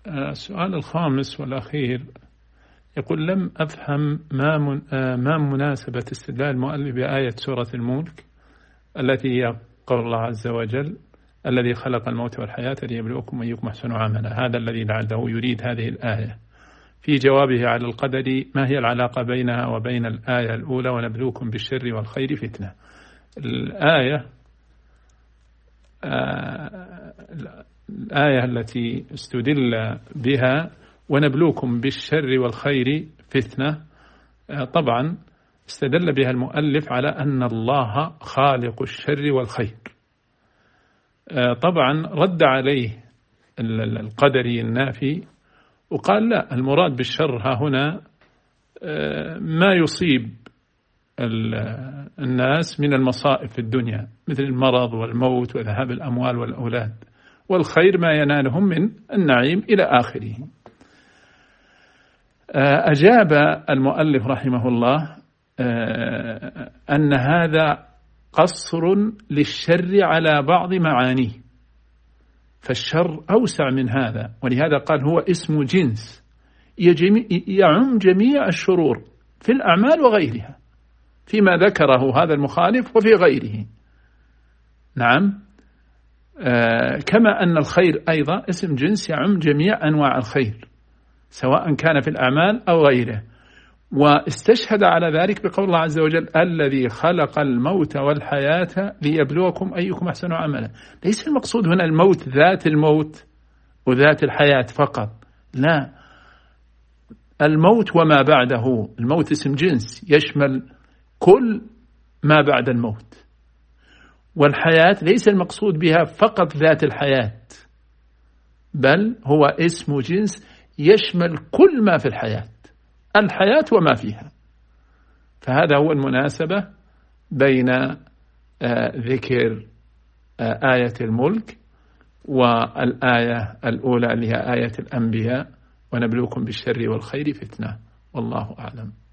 السؤال الخامس والأخير يقول: لم أفهم ما مناسبة استدلال المؤلف بآية سورة الملك التي هي قول الله عز وجل: الذي خلق الموت والحياة ليبلوكم أيكم أحسن عملا. هذا الذي لعله يريد هذه الآية. في جوابه على القدر: ما هي العلاقة بينها وبين الآية الأولى ونبلوكم بالشر والخير فتنة؟ الآية التي استدل بها ونبلوكم بالشر والخير فتنة، طبعا استدل بها المؤلف على أن الله خالق الشر والخير. طبعا رد عليه القدري النافي وقال: لا، المراد بالشر ها هنا ما يصيب الناس من المصائب في الدنيا مثل المرض والموت وذهاب الأموال والأولاد، والخير ما ينالهم من النعيم إلى آخره. أجاب المؤلف رحمه الله أن هذا قصر للشر على بعض معانيه، فالشر أوسع من هذا، ولهذا قال هو اسم جنس يعم جميع الشرور في الأعمال وغيرها، فيما ذكره هذا المخالف وفي غيره. نعم، كما أن الخير أيضا اسم جنس يعم جميع أنواع الخير سواء كان في الأعمال أو غيره. واستشهد على ذلك بقول الله عز وجل: الذي خلق الموت والحياة ليبلوكم أيكم أحسن عملا. ليس المقصود هنا الموت ذات الموت وذات الحياة فقط، لا، الموت وما بعده. الموت اسم جنس يشمل كل ما بعد الموت، والحياة ليس المقصود بها فقط ذات الحياة، بل هو اسم جنس يشمل كل ما في الحياة وما فيها. فهذا هو المناسبة بين ذكر آية الملك والآية الأولى اللي هي آية الأنبياء: ونبلوكم بالشر والخير فتنة. والله أعلم.